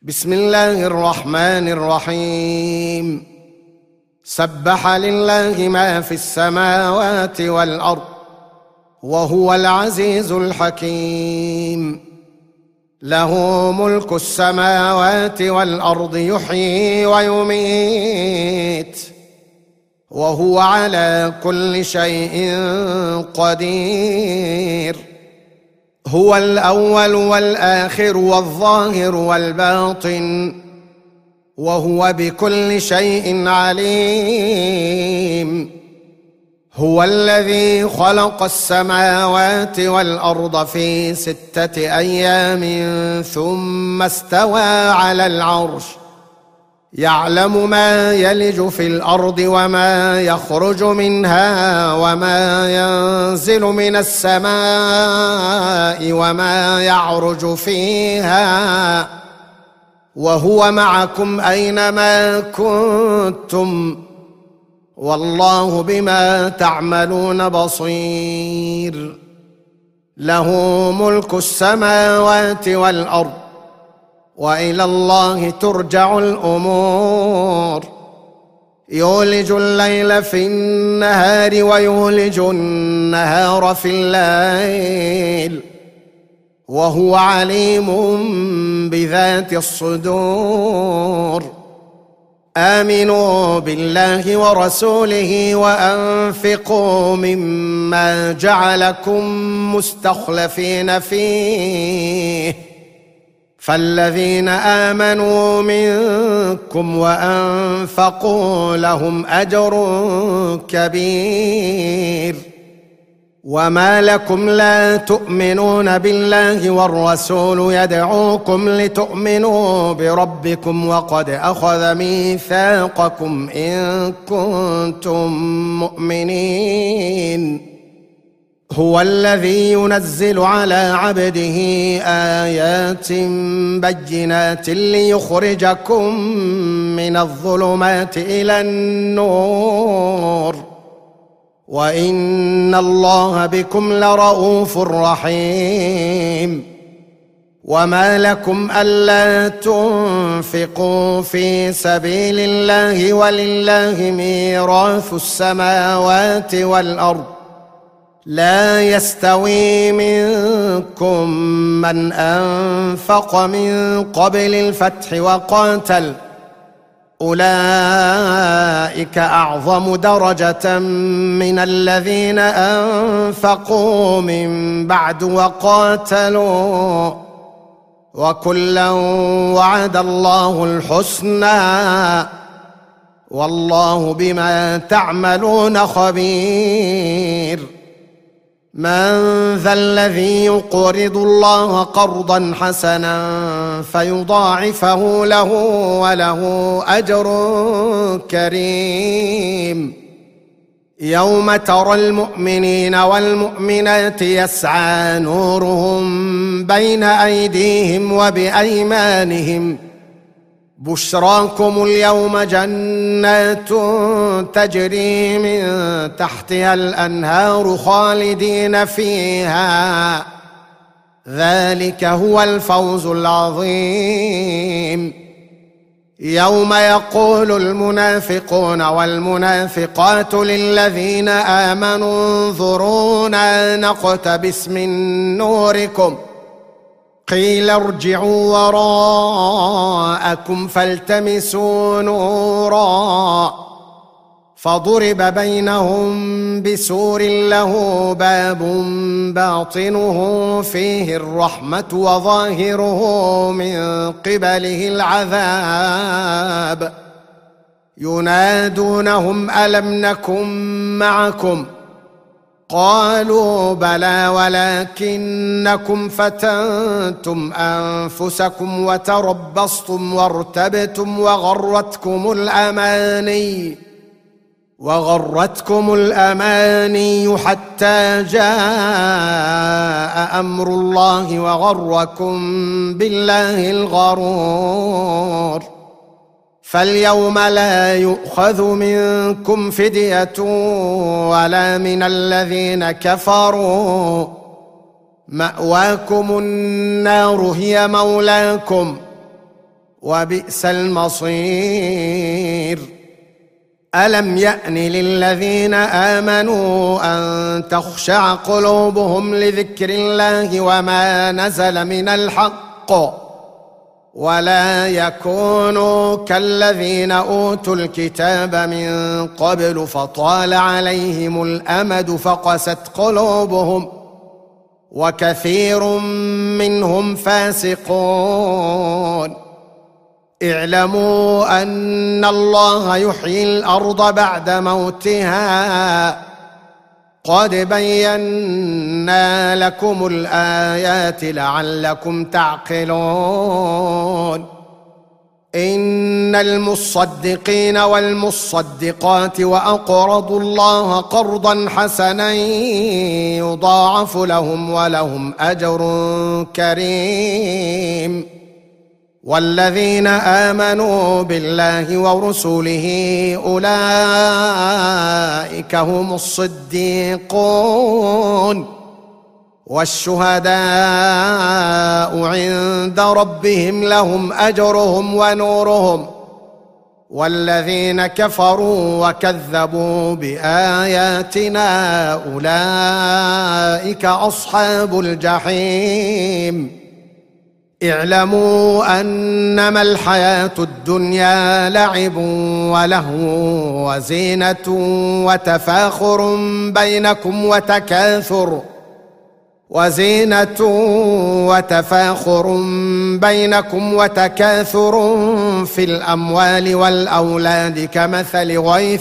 بسم الله الرحمن الرحيم. سبح لله ما في السماوات والأرض وهو العزيز الحكيم. له ملك السماوات والأرض يحيي ويميت وهو على كل شيء قدير. هو الأول والآخر والظاهر والباطن وهو بكل شيء عليم. هو الذي خلق السماوات والأرض في 6 أيام ثم استوى على العرش. يعلم ما يلج في الأرض وما يخرج منها وما ينزل من السماء وما يعرج فيها وهو معكم أينما كنتم والله بما تعملون بصير. له ملك السماوات والأرض وإلى الله ترجع الأمور. يولج الليل في النهار ويولج النهار في الليل وهو عليم بذات الصدور. آمنوا بالله ورسوله وأنفقوا مما جعلكم مستخلفين فيه فالذين آمنوا منكم وأنفقوا لهم أجر كبير. وما لكم لا تؤمنون بالله والرسول يدعوكم لتؤمنوا بربكم وقد أخذ ميثاقكم إن كنتم مؤمنين. هو الذي ينزل على عبده آيات بينات ليخرجكم من الظلمات إلى النور وإن الله بكم لرؤوف رحيم. وما لكم ألا تنفقوا في سبيل الله ولله ميراث السماوات والأرض. لا يستوي منكم من أنفق من قبل الفتح وقاتل أولئك أعظم درجة من الذين أنفقوا من بعد وقاتلوا وكلا وعد الله الحسنى والله بما تعملون خبير. من ذا الذي يقرض الله قرضا حسنا فيضاعفه له وله أجر كريم. يوم ترى المؤمنين والمؤمنات يسعى نورهم بين أيديهم وبأيمانهم بشراكم اليوم جنات تجري من تحتها الأنهار خالدين فيها ذلك هو الفوز العظيم. يوم يقول المنافقون والمنافقات للذين آمنوا انظرونا نقتبس من نوركم قيل ارجعوا وراءكم فالتمسوا نورا فضرب بينهم بسور له باب باطنه فيه الرحمة وظاهره من قبله العذاب. ينادونهم ألم نكن معكم قالوا بلى ولكنكم فتنتم أنفسكم وتربصتم وارتبتم وغرتكم الأماني حتى جاء أمر الله وغركم بالله الغرور. فاليوم لا يؤخذ منكم فدية ولا من الذين كفروا مأواكم النار هي مولاكم وبئس المصير. ألم يأن للذين آمنوا أن تخشع قلوبهم لذكر الله وما نزل من الحق ولا يكونوا كالذين أوتوا الكتاب من قبل فطال عليهم الأمد فقست قلوبهم وكثير منهم فاسقون. اعلموا أن الله يحيي الأرض بعد موتها قد بينا لكم الآيات لعلكم تعقلون. إن المصدقين والمصدقات وأقرضوا الله قرضا حسنا يضاعف لهم ولهم أجر كريم. والذين آمنوا بالله ورسله أولئك هم الصديقون والشهداء عند ربهم لهم أجرهم ونورهم. والذين كفروا وكذبوا بآياتنا أولئك أصحاب الجحيم. اعلموا أنما الحياة الدنيا لعب ولهو وزينة وتفاخر بينكم وتكاثر في الأموال والأولاد كمثل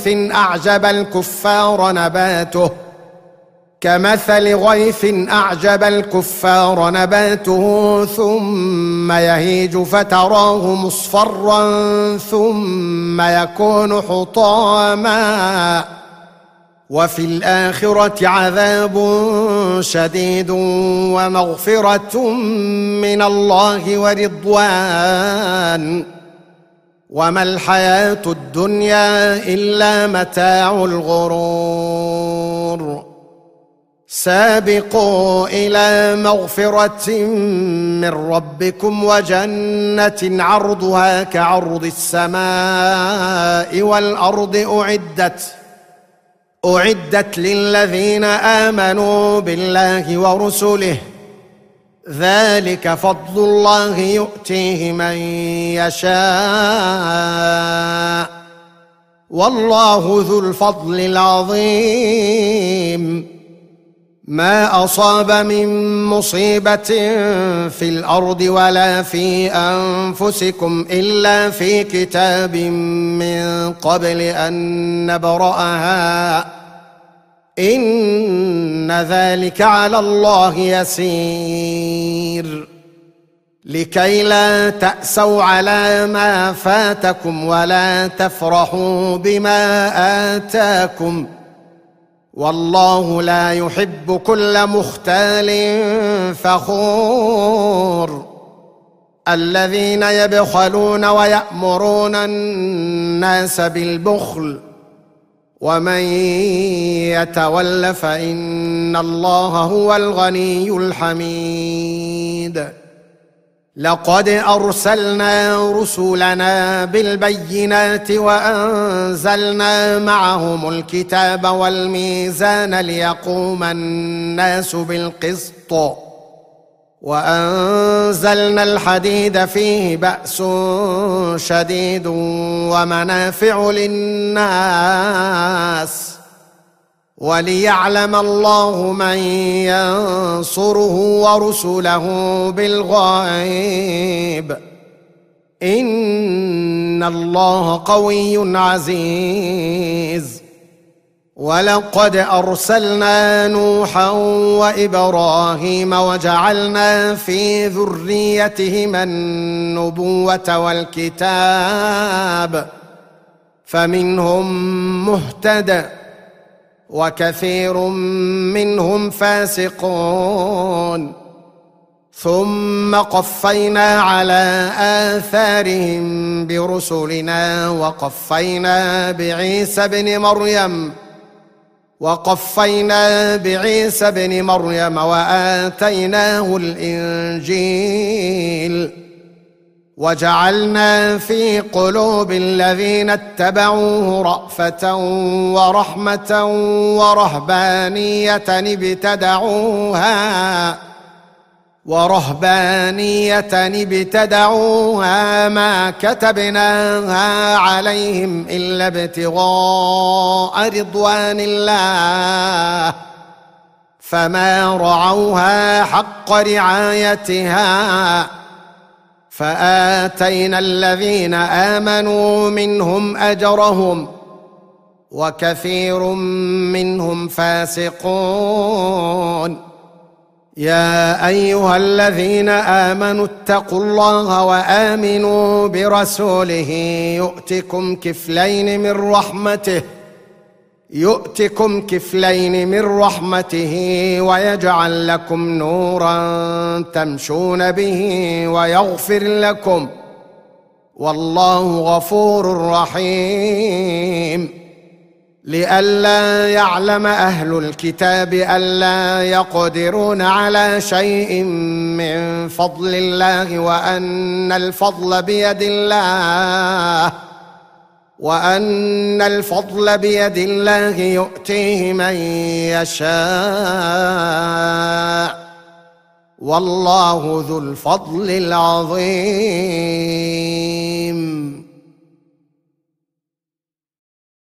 غيث أعجب الكفار نباته ثم يهيج فتراه مصفرا ثم يكون حطاما وفي الآخرة عذاب شديد ومغفرة من الله ورضوان وما الحياة الدنيا إلا متاع الغرور. سابقوا إلى مغفرة من ربكم وجنة عرضها كعرض السماء والأرض أعدت للذين آمنوا بالله ورسله ذلك فضل الله يؤتيه من يشاء والله ذو الفضل العظيم. ما أصاب من مصيبة في الأرض ولا في أنفسكم إلا في كتاب من قبل أن نبرأها إن ذلك على الله يسير. لكي لا تأسوا على ما فاتكم ولا تفرحوا بما آتاكم والله لا يحب كل مختال فخور. الذين يبخلون ويأمرون الناس بالبخل ومن يتول فإن الله هو الغني الحميد. لقد أرسلنا رسلنا بالبينات وأنزلنا معهم الكتاب والميزان ليقوم الناس بالقسط وأنزلنا الحديد فيه بأس شديد ومنافع للناس وليعلم الله من ينصره ورسله بالغيب إن الله قوي عزيز. ولقد أرسلنا نوحا وإبراهيم وجعلنا في ذريتهما النبوة والكتاب فمنهم مهتد وكثير منهم فاسقون. ثم قفينا على آثارهم برسلنا وقفينا بعيسى بن مريم وآتيناه الإنجيل وجعلنا في قلوب الذين اتبعوه رأفة ورحمة ورهبانية ابتدعوها ما كتبناها عليهم إلا ابتغاء رضوان الله فما رعوها حق رعايتها فآتينا الذين آمنوا منهم أجرهم وكثير منهم فاسقون. يا أيها الذين آمنوا اتقوا الله وآمنوا برسوله يؤتكم كفلين من رحمته ويجعل لكم نورا تمشون به ويغفر لكم والله غفور رحيم. لئلا يعلم أهل الكتاب ألا يقدرون على شيء من فضل الله وأن الفضل بيد الله يؤتيه من يشاء والله ذو الفضل العظيم.